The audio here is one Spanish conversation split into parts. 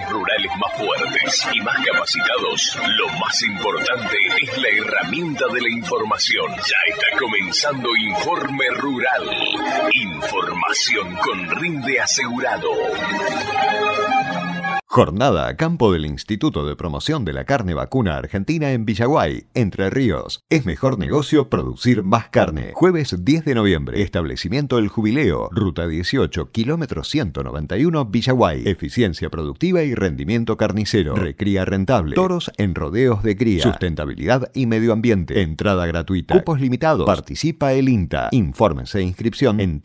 rurales más fuertes y más capacitados, lo más importante es la herramienta de la información. Ya está comenzando Informe Rural. Información con rinde asegurado. Jornada a campo del Instituto de Promoción de la Carne Vacuna Argentina en Villaguay, Entre Ríos. Es mejor negocio producir más carne. Jueves 10 de noviembre. Establecimiento El Jubileo. Ruta 18, kilómetro 191, Villaguay. Eficiencia productiva y rendimiento carnicero. Recría rentable. Toros en rodeos de cría. Sustentabilidad y medio ambiente. Entrada gratuita. Cupos limitados. Participa el INTA. Infórmense e inscripción en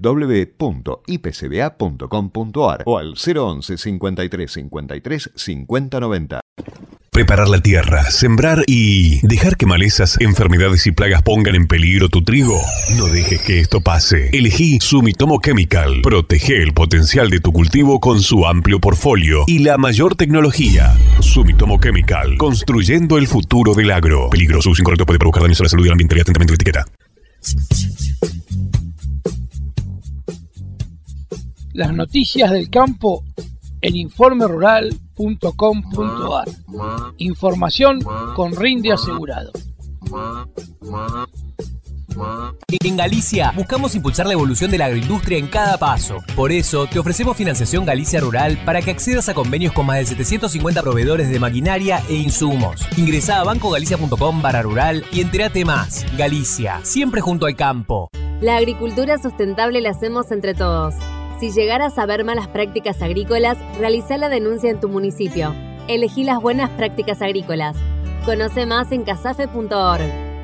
www.ipcba.com.ar o al 011 53 50 90. Preparar la tierra, sembrar y dejar que malezas, enfermedades y plagas pongan en peligro tu trigo. No dejes que esto pase. Elegí Sumitomo Chemical. Protege el potencial de tu cultivo con su amplio portfolio y la mayor tecnología. Sumitomo Chemical. Construyendo el futuro del agro. Peligroso, uso incorrecto puede provocar daños a la salud y al ambiente. Lea atentamente la etiqueta. Las noticias del campo en informerural.com.ar. Información con rinde asegurado. En Galicia buscamos impulsar la evolución de la agroindustria en cada paso. Por eso te ofrecemos Financiación Galicia Rural para que accedas a convenios con más de 750 proveedores de maquinaria e insumos. Ingresá a bancogalicia.com/rural y entérate más. Galicia, siempre junto al campo. La agricultura sustentable la hacemos entre todos. Si llegaras a ver malas prácticas agrícolas, realizá la denuncia en tu municipio. Elegí las buenas prácticas agrícolas. Conoce más en casafe.org.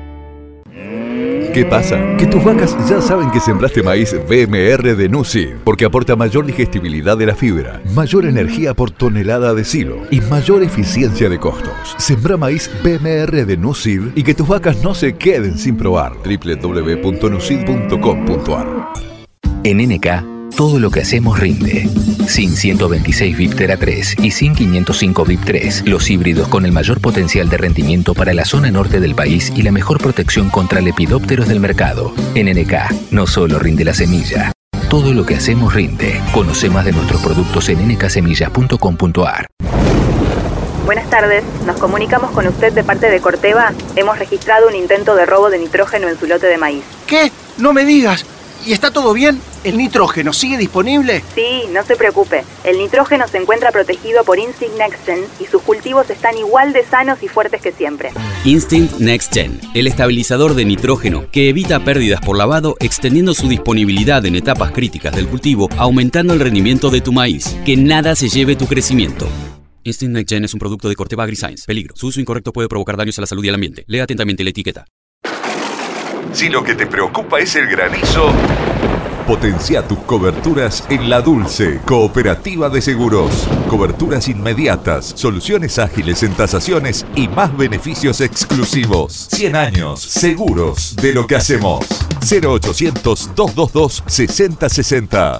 ¿Qué pasa? Que tus vacas ya saben que sembraste maíz BMR de Nuseed, porque aporta mayor digestibilidad de la fibra, mayor energía por tonelada de silo y mayor eficiencia de costos. Sembra maíz BMR de Nuseed y que tus vacas no se queden sin probar. www.nuseed.com.ar. En NK, todo lo que hacemos rinde. Sin 126 VIP Tera 3 y Sin 505 VIP 3, los híbridos con el mayor potencial de rendimiento para la zona norte del país y la mejor protección contra lepidópteros del mercado. En NK, no solo rinde la semilla, todo lo que hacemos rinde. Conoce más de nuestros productos en nksemillas.com.ar. Buenas tardes, nos comunicamos con usted de parte de Corteva. Hemos registrado un intento de robo de nitrógeno en su lote de maíz. ¿Qué? No me digas. ¿Y está todo bien? ¿El nitrógeno sigue disponible? Sí, no se preocupe. El nitrógeno se encuentra protegido por Instinct NextGen y sus cultivos están igual de sanos y fuertes que siempre. Instinct NextGen, el estabilizador de nitrógeno que evita pérdidas por lavado, extendiendo su disponibilidad en etapas críticas del cultivo, aumentando el rendimiento de tu maíz. Que nada se lleve tu crecimiento. Instinct NextGen es un producto de Corteva AgriScience. Peligro. Su uso incorrecto puede provocar daños a la salud y al ambiente. Lea atentamente la etiqueta. Si lo que te preocupa es el granizo, potencia tus coberturas en La Dulce, Cooperativa de Seguros. Coberturas inmediatas, soluciones ágiles en tasaciones y más beneficios exclusivos. 100 años seguros de lo que hacemos. 0800-222-6060.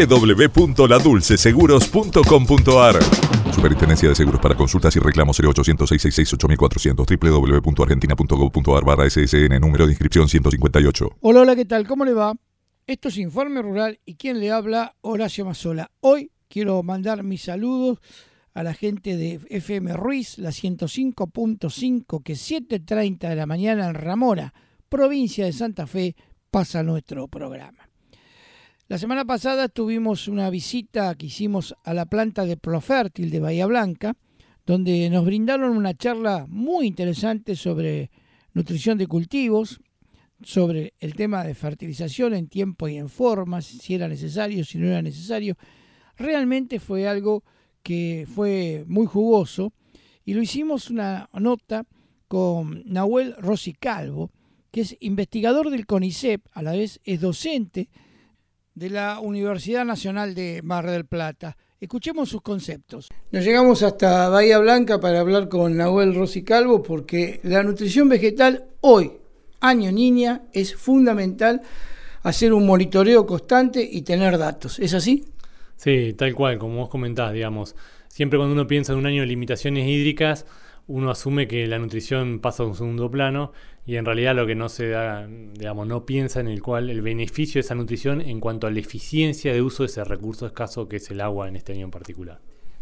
www.ladulceseguros.com.ar. Superintendencia de Seguros. Para consultas y reclamos 0800-666-8400. www.argentina.gov.ar/SSN. Número de inscripción 158. Hola, hola, ¿qué tal? ¿Cómo le va? Esto es Informe Rural y quien le habla, Horacio Mazzola. Hoy quiero mandar mis saludos a la gente de FM Ruiz, la 105.5, que 7:30 de la mañana en Ramora, provincia de Santa Fe, pasa nuestro programa. La semana pasada tuvimos una visita que hicimos a la planta de Profértil de Bahía Blanca, donde nos brindaron una charla muy interesante sobre nutrición de cultivos, sobre el tema de fertilización en tiempo y en forma, si era necesario, si no era necesario. Realmente fue algo que fue muy jugoso y lo hicimos una nota con Nahuel Rossi Calvo, que es investigador del CONICET, a la vez es docente de la Universidad Nacional de Mar del Plata. Escuchemos sus conceptos. Nos llegamos hasta Bahía Blanca para hablar con Nahuel Rossi Calvo porque la nutrición vegetal hoy, año niña, es fundamental hacer un monitoreo constante y tener datos. ¿Es así? Sí, tal cual, como vos comentás, digamos. Siempre cuando uno piensa en un año de limitaciones hídricas, uno asume que la nutrición pasa a un segundo plano y en realidad lo que no se da, digamos, no piensa en el cual el beneficio de esa nutrición en cuanto a la eficiencia de uso de ese recurso escaso que es el agua en este año en particular.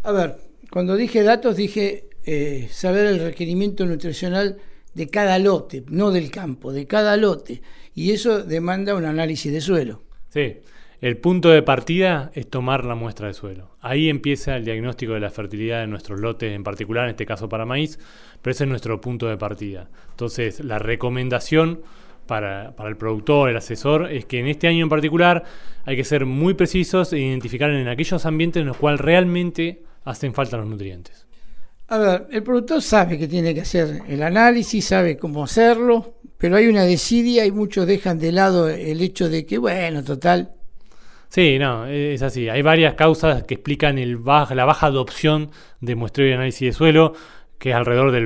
A ver, cuando dije datos dije saber el requerimiento nutricional de cada lote, no del campo, de cada lote. Y eso demanda un análisis de suelo. Sí, el punto de partida es tomar la muestra de suelo. Ahí empieza el diagnóstico de la fertilidad de nuestros lotes, en particular en este caso para maíz, pero ese es nuestro punto de partida. Entonces, la recomendación para el productor, el asesor, es que en este año en particular hay que ser muy precisos e identificar en aquellos ambientes en los cuales realmente hacen falta los nutrientes. A ver, el productor sabe que tiene que hacer el análisis, sabe cómo hacerlo, pero hay una desidia y muchos dejan de lado el hecho de que, bueno, total. Sí, no, es así. Hay varias causas que explican la baja adopción de muestreo y análisis de suelo, que es alrededor del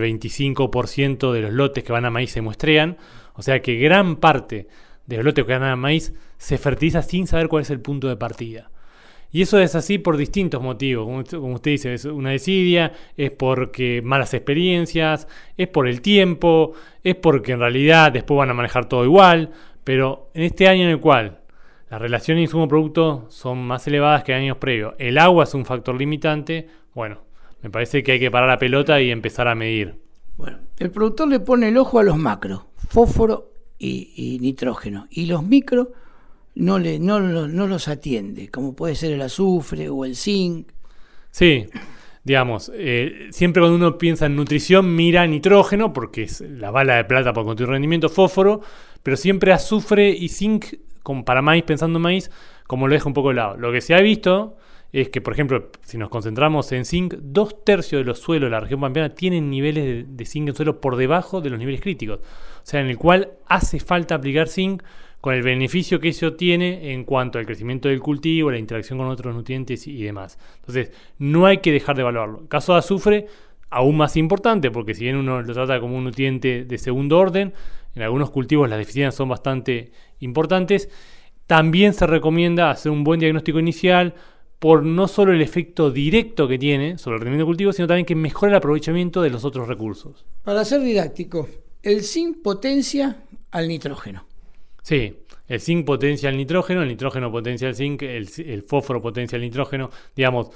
25% de los lotes que van a maíz se muestrean. O sea que gran parte de los lotes que van a maíz se fertiliza sin saber cuál es el punto de partida. Y eso es así por distintos motivos. Como usted dice, es una desidia, es porque malas experiencias, es por el tiempo, es porque en realidad después van a manejar todo igual. Pero en este año en el cual las relaciones insumo-producto son más elevadas que años previos, el agua es un factor limitante, bueno, me parece que hay que parar la pelota y empezar a medir. Bueno, el productor le pone el ojo a los macros, fósforo y nitrógeno, y los micros no los atiende, como puede ser el azufre o el zinc. Sí, digamos, siempre cuando uno piensa en nutrición mira nitrógeno, porque es la bala de plata por contigo rendimiento, fósforo, pero siempre azufre y zinc, como para maíz, pensando en maíz, como lo deja un poco de lado. Lo que se ha visto es que, por ejemplo, si nos concentramos en zinc, 2/3 de los suelos de la región pampeana tienen niveles de zinc en suelo por debajo de los niveles críticos. O sea, en el cual hace falta aplicar zinc con el beneficio que eso tiene en cuanto al crecimiento del cultivo, la interacción con otros nutrientes y demás. Entonces, no hay que dejar de evaluarlo. El caso de azufre, aún más importante, porque si bien uno lo trata como un nutriente de segundo orden, en algunos cultivos las deficiencias son bastante importantes. También se recomienda hacer un buen diagnóstico inicial por no solo el efecto directo que tiene sobre el rendimiento del cultivo, sino también que mejora el aprovechamiento de los otros recursos. Para ser didáctico, el zinc potencia al nitrógeno. Sí, el zinc potencia el nitrógeno potencia el zinc, el fósforo potencia el nitrógeno. Digamos,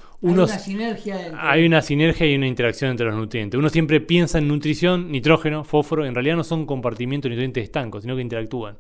hay una sinergia y una interacción entre los nutrientes. Uno siempre piensa en nutrición, nitrógeno, fósforo, en realidad no son compartimientos de nutrientes estancos, sino que interactúan.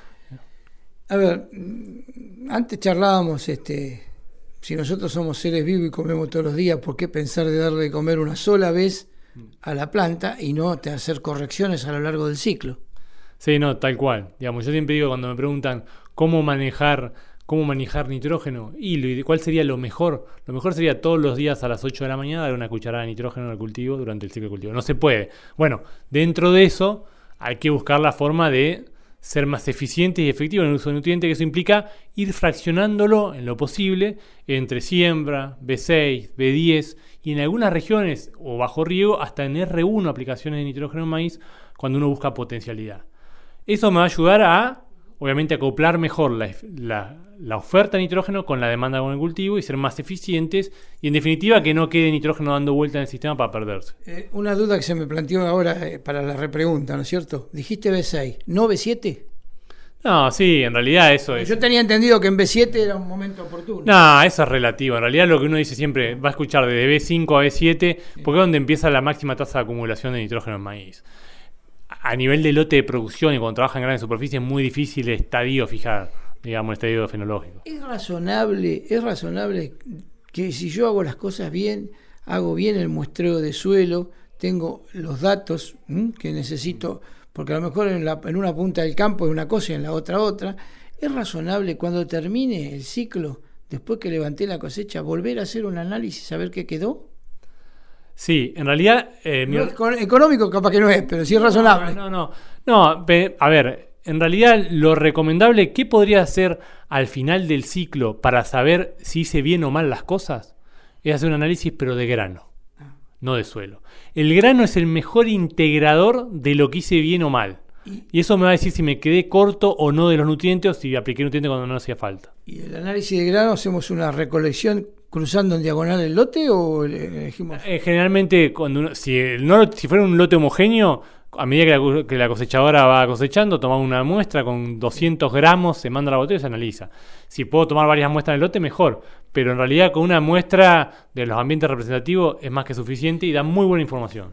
A ver, antes charlábamos, si nosotros somos seres vivos y comemos todos los días, ¿por qué pensar de darle de comer una sola vez a la planta y no hacer correcciones a lo largo del ciclo? Sí, no, tal cual. Digamos, yo siempre digo cuando me preguntan cómo manejar nitrógeno y cuál sería lo mejor. Lo mejor sería todos los días a las 8 de la mañana dar una cucharada de nitrógeno al cultivo durante el ciclo de cultivo. No se puede. Bueno, dentro de eso hay que buscar la forma de ser más eficientes y efectivos en el uso de nutrientes, que eso implica ir fraccionándolo en lo posible entre siembra, B6, B10 y en algunas regiones o bajo riego hasta en R1 aplicaciones de nitrógeno en maíz cuando uno busca potencialidad. Eso me va a ayudar a, obviamente, acoplar mejor la oferta de nitrógeno con la demanda con el cultivo y ser más eficientes y, en definitiva, que no quede nitrógeno dando vuelta en el sistema para perderse. Una duda que se me planteó ahora para la repregunta, ¿no es cierto? Dijiste B6, ¿no B7? No, sí, en realidad eso es. Yo tenía entendido que en B7 era un momento oportuno. No, eso es relativo. En realidad lo que uno dice siempre, va a escuchar desde B5 a B7, porque es donde empieza la máxima tasa de acumulación de nitrógeno en maíz. A nivel de lote de producción y cuando trabaja en grandes superficies es muy difícil el estadio fijar, digamos, el estadio fenológico. Es razonable que si yo hago las cosas bien, hago bien el muestreo de suelo, tengo los datos que necesito, porque a lo mejor en una punta del campo es una cosa y en la otra. Es razonable cuando termine el ciclo, después que levanté la cosecha, volver a hacer un análisis, a ver qué quedó. Sí, en realidad... económico capaz que no es, pero sí es razonable. No, a ver, en realidad lo recomendable, ¿qué podría hacer al final del ciclo para saber si hice bien o mal las cosas? Es hacer un análisis pero de grano, no de suelo. El grano es el mejor integrador de lo que hice bien o mal. Y eso me va a decir si me quedé corto o no de los nutrientes o si apliqué nutrientes cuando no hacía falta. ¿Y el análisis de grano hacemos una recolección cruzando en diagonal el lote o elegimos? Generalmente, si fuera un lote homogéneo, a medida que la cosechadora va cosechando, tomamos una muestra con 200 gramos, se manda a la botella y se analiza. Si puedo tomar varias muestras en el lote, mejor. Pero en realidad con una muestra de los ambientes representativos es más que suficiente y da muy buena información.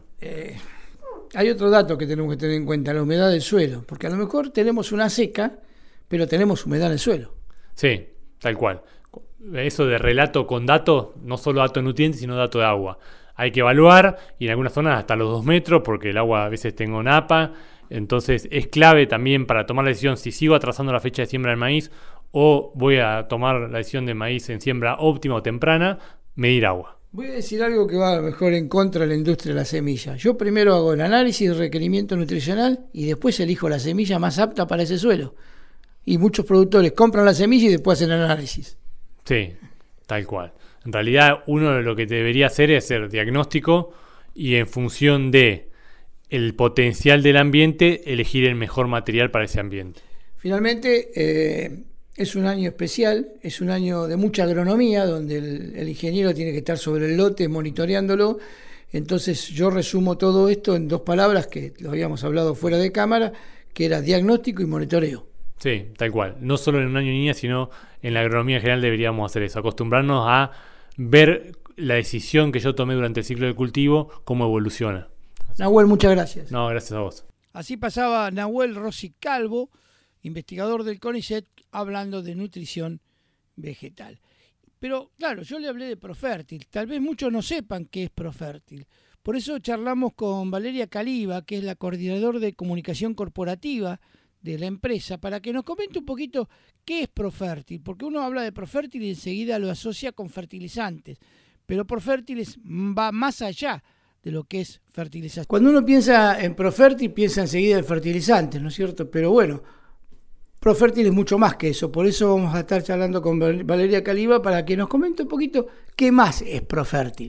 Hay otro dato que tenemos que tener en cuenta, la humedad del suelo. Porque a lo mejor tenemos una seca, pero tenemos humedad en el suelo. Sí, tal cual. Eso de relato con datos, no solo datos de nutrientes, sino datos de agua. Hay que evaluar, y en algunas zonas hasta los 2 metros, porque el agua a veces tengo napa. Entonces es clave también para tomar la decisión si sigo atrasando la fecha de siembra del maíz o voy a tomar la decisión de maíz en siembra óptima o temprana, medir agua. Voy a decir algo que va a lo mejor en contra de la industria de la semilla. Yo primero hago el análisis de requerimiento nutricional y después elijo la semilla más apta para ese suelo. Y muchos productores compran la semilla y después hacen el análisis. Sí, tal cual. En realidad, uno lo que debería hacer es hacer diagnóstico y en función de el potencial del ambiente, elegir el mejor material para ese ambiente. Finalmente, es un año especial, es un año de mucha agronomía, donde el ingeniero tiene que estar sobre el lote monitoreándolo. Entonces, yo resumo todo esto en 2 palabras que lo habíamos hablado fuera de cámara, que era diagnóstico y monitoreo. Sí, tal cual. No solo en un año niña, sino en la agronomía en general deberíamos hacer eso, acostumbrarnos a ver la decisión que yo tomé durante el ciclo de cultivo, cómo evoluciona. Nahuel, muchas gracias. No, gracias a vos. Así pasaba Nahuel Rossi Calvo, investigador del CONICET, hablando de nutrición vegetal. Pero claro, yo le hablé de Profértil. Tal vez muchos no sepan qué es Profértil. Por eso charlamos con Valeria Caliba, que es la coordinadora de comunicación corporativa de la empresa, para que nos comente un poquito qué es Profértil, porque uno habla de Profértil y enseguida lo asocia con fertilizantes, pero Profértil va más allá de lo que es fertilización. Cuando uno piensa en Profértil, piensa enseguida en fertilizantes, ¿no es cierto? Pero bueno, Profértil es mucho más que eso, por eso vamos a estar charlando con Valeria Caliba para que nos comente un poquito qué más es Profértil.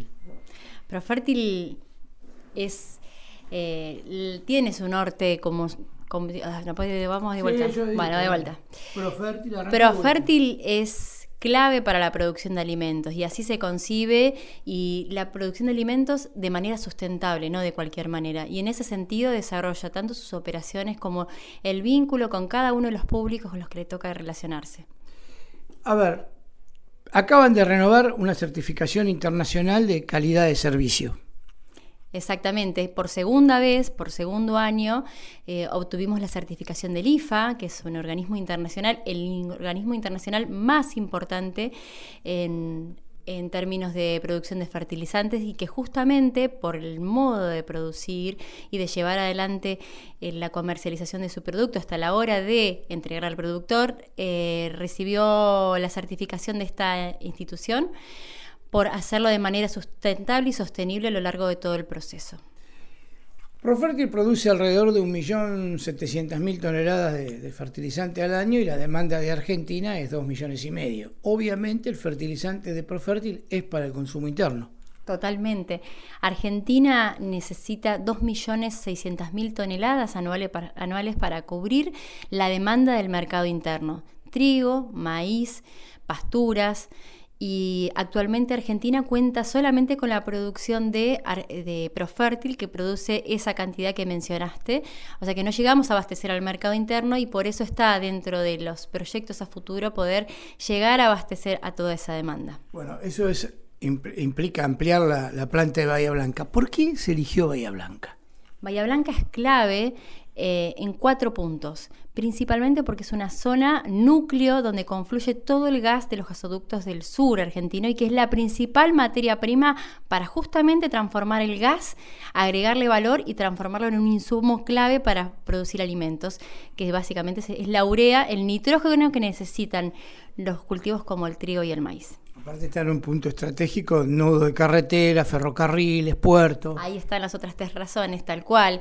Profértil tiene su norte como... vamos de vuelta. Sí, bueno, de vuelta. Profértil es clave para la producción de alimentos y así se concibe y la producción de alimentos de manera sustentable, no de cualquier manera. Y en ese sentido desarrolla tanto sus operaciones como el vínculo con cada uno de los públicos con los que le toca relacionarse. A ver, acaban de renovar una certificación internacional de calidad de servicio. Exactamente, por segunda vez, por segundo año, obtuvimos la certificación del IFA, que es un organismo internacional, el organismo internacional más importante en términos de producción de fertilizantes y que justamente por el modo de producir y de llevar adelante la comercialización de su producto hasta la hora de entregar al productor, recibió la certificación de esta institución por hacerlo de manera sustentable y sostenible a lo largo de todo el proceso. Profértil produce alrededor de 1.700.000 toneladas de fertilizante al año y la demanda de Argentina es 2,5 millones. Obviamente el fertilizante de Profértil es para el consumo interno. Totalmente. Argentina necesita 2.600.000 toneladas anuales para cubrir la demanda del mercado interno. Trigo, maíz, pasturas. Y actualmente Argentina cuenta solamente con la producción de Profértil, que produce esa cantidad que mencionaste, o sea que no llegamos a abastecer al mercado interno y por eso está dentro de los proyectos a futuro poder llegar a abastecer a toda esa demanda. Bueno, eso implica ampliar la planta de Bahía Blanca. ¿Por qué se eligió Bahía Blanca? Bahía Blanca es clave en 4 puntos, principalmente porque es una zona núcleo donde confluye todo el gas de los gasoductos del sur argentino y que es la principal materia prima para justamente transformar el gas, agregarle valor y transformarlo en un insumo clave para producir alimentos, que básicamente es la urea, el nitrógeno que necesitan los cultivos como el trigo y el maíz. Aparte está en un punto estratégico, nodo de carretera, ferrocarriles, puertos. Ahí están las otras 3 razones, tal cual.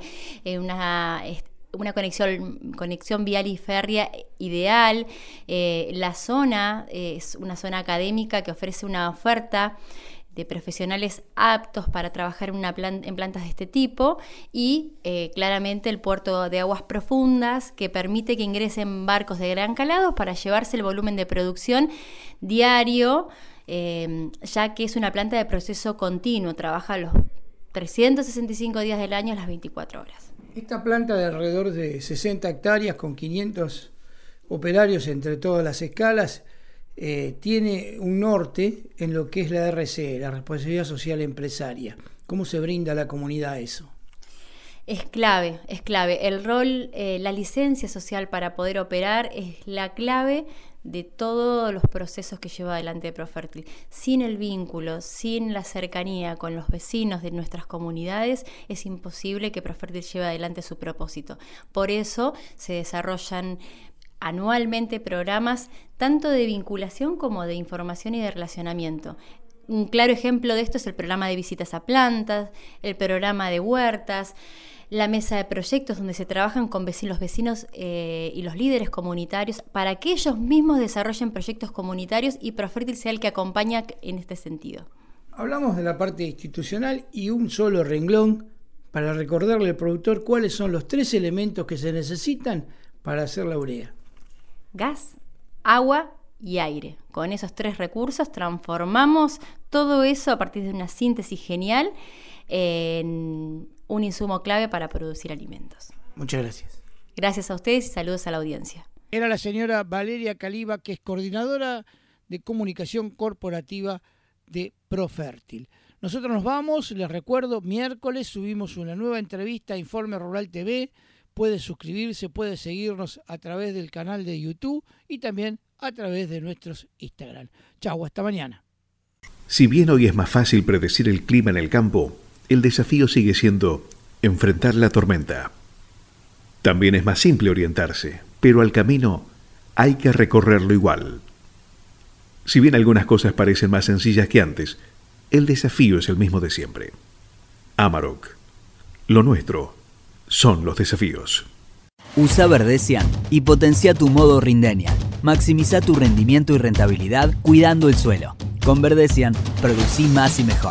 Una conexión vial y férrea ideal. La zona es una zona académica que ofrece una oferta de profesionales aptos para trabajar en plantas de este tipo y claramente el puerto de aguas profundas que permite que ingresen barcos de gran calado para llevarse el volumen de producción diario, ya que es una planta de proceso continuo, trabaja los 365 días del año, las 24 horas. Esta planta de alrededor de 60 hectáreas con 500 operarios entre todas las escalas tiene un norte en lo que es la RSE, la responsabilidad social empresaria. ¿Cómo se brinda a la comunidad eso? Es clave. El rol, la licencia social para poder operar es la clave de todos los procesos que lleva adelante Profértil. Sin el vínculo, sin la cercanía con los vecinos de nuestras comunidades, es imposible que Profértil lleve adelante su propósito. Por eso se desarrollan anualmente programas tanto de vinculación como de información y de relacionamiento. Un claro ejemplo de esto es el programa de visitas a plantas, el programa de huertas, la mesa de proyectos donde se trabajan con los vecinos y los líderes comunitarios para que ellos mismos desarrollen proyectos comunitarios y Profértil sea el que acompaña en este sentido. Hablamos de la parte institucional y un solo renglón para recordarle al productor cuáles son los 3 elementos que se necesitan para hacer la urea. Gas, agua y aire. Con esos 3 recursos transformamos todo eso a partir de una síntesis genial en un insumo clave para producir alimentos. Muchas gracias. Gracias a ustedes y saludos a la audiencia. Era la señora Valeria Caliba, que es coordinadora de comunicación corporativa de Profértil. Nosotros nos vamos, les recuerdo, miércoles subimos una nueva entrevista a Informe Rural TV. Puede suscribirse, puede seguirnos a través del canal de YouTube y también a través de nuestros Instagram. Chau, hasta mañana. Si bien hoy es más fácil predecir el clima en el campo, el desafío sigue siendo enfrentar la tormenta. También es más simple orientarse, pero al camino hay que recorrerlo igual. Si bien algunas cosas parecen más sencillas que antes, el desafío es el mismo de siempre. Amarok, lo nuestro son los desafíos. Usa Verdesian y potencia tu modo Rindenia. Maximiza tu rendimiento y rentabilidad cuidando el suelo. Con Verdesian, producí más y mejor.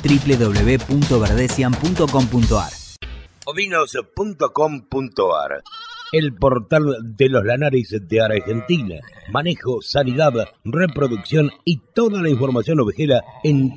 www.verdesian.com.ar Ovinos.com.ar, el portal de los lanares de Argentina. Manejo, sanidad, reproducción y toda la información ovejera en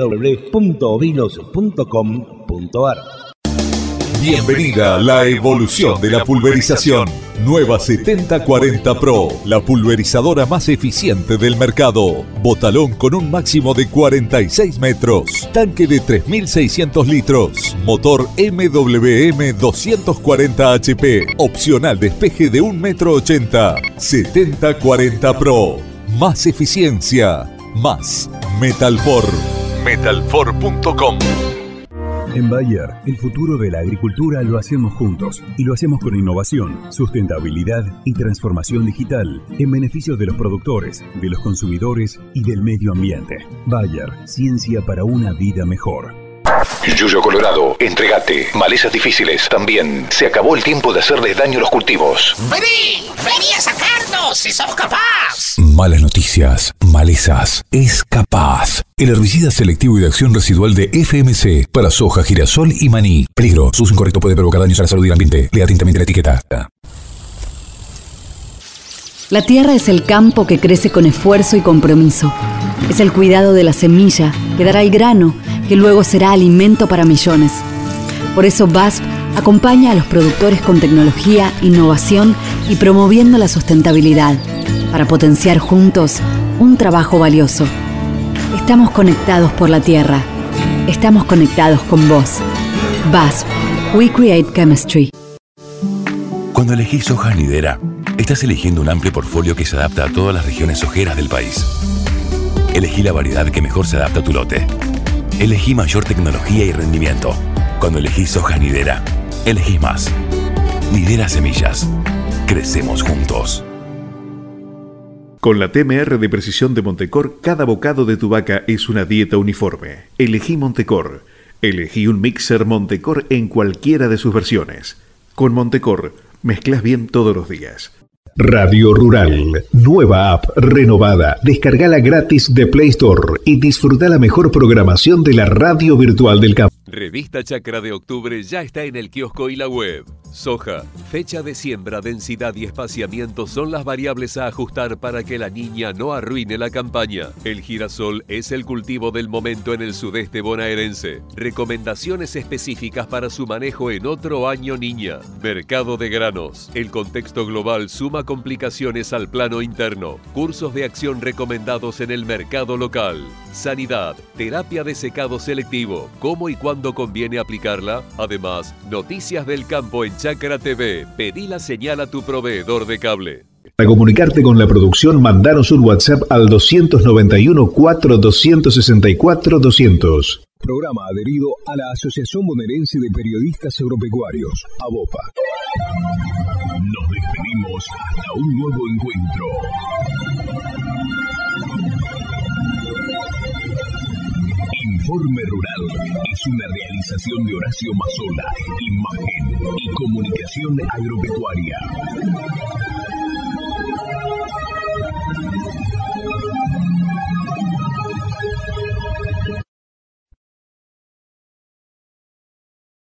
www.ovinos.com.ar. Bienvenida a la evolución de la pulverización. Nueva 7040 Pro, la pulverizadora más eficiente del mercado. Botalón con un máximo de 46 metros. Tanque de 3.600 litros. Motor MWM 240 HP. Opcional despeje de 1,80 m. 7040 Pro. Más eficiencia. Más Metalfor. Metalfor.com. En Bayer, el futuro de la agricultura lo hacemos juntos y lo hacemos con innovación, sustentabilidad y transformación digital en beneficio de los productores, de los consumidores y del medio ambiente. Bayer, ciencia para una vida mejor. Yuyo Colorado, entregate. Malezas difíciles también. Se acabó el tiempo de hacerles daño a los cultivos. ¡Vení a sacarnos si sos capaz! Malas noticias. Malezas. Es capaz. El herbicida selectivo y de acción residual de FMC para soja, girasol y maní. Peligro. Su uso incorrecto puede provocar daños a la salud y al ambiente. Lea atentamente la etiqueta. La tierra es el campo que crece con esfuerzo y compromiso. Es el cuidado de la semilla que dará el grano, que luego será alimento para millones. Por eso BASF acompaña a los productores con tecnología, innovación y promoviendo la sustentabilidad, para potenciar juntos un trabajo valioso. Estamos conectados por la tierra. Estamos conectados con vos. BASF. We Create Chemistry. Cuando elegís soja Nidera, estás eligiendo un amplio portfolio que se adapta a todas las regiones sojeras del país. Elegí la variedad que mejor se adapta a tu lote. Elegí mayor tecnología y rendimiento. Cuando elegís soja Nidera, elegís más. Nidera Semillas. Crecemos juntos. Con la TMR de precisión de Montecor, cada bocado de tu vaca es una dieta uniforme. Elegí Montecor. Elegí un mixer Montecor en cualquiera de sus versiones. Con Montecor, mezclas bien todos los días. Radio Rural, nueva app renovada. Descargala gratis de Play Store y disfruta la mejor programación de la radio virtual del campo. Revista Chacra de octubre ya está en el kiosco y la web. Soja. Fecha de siembra, densidad y espaciamiento son las variables a ajustar para que la niña no arruine la campaña. El girasol es el cultivo del momento en el sudeste bonaerense. Recomendaciones específicas para su manejo en otro año, niña. Mercado de granos. El contexto global suma complicaciones al plano interno. Cursos de acción recomendados en el mercado local. Sanidad. Terapia de secado selectivo. ¿Cómo y cuándo conviene aplicarla? Además, noticias del campo en Chácara TV. Pedí la señal a tu proveedor de cable. Para comunicarte con la producción, mandanos un WhatsApp al 291 4 264 200. Programa adherido a la Asociación Bonaerense de Periodistas Agropecuarios, ABOPA. Nos despedimos hasta un nuevo encuentro. Informe Rural es una realización de Horacio Mazzola, imagen y comunicación agropecuaria.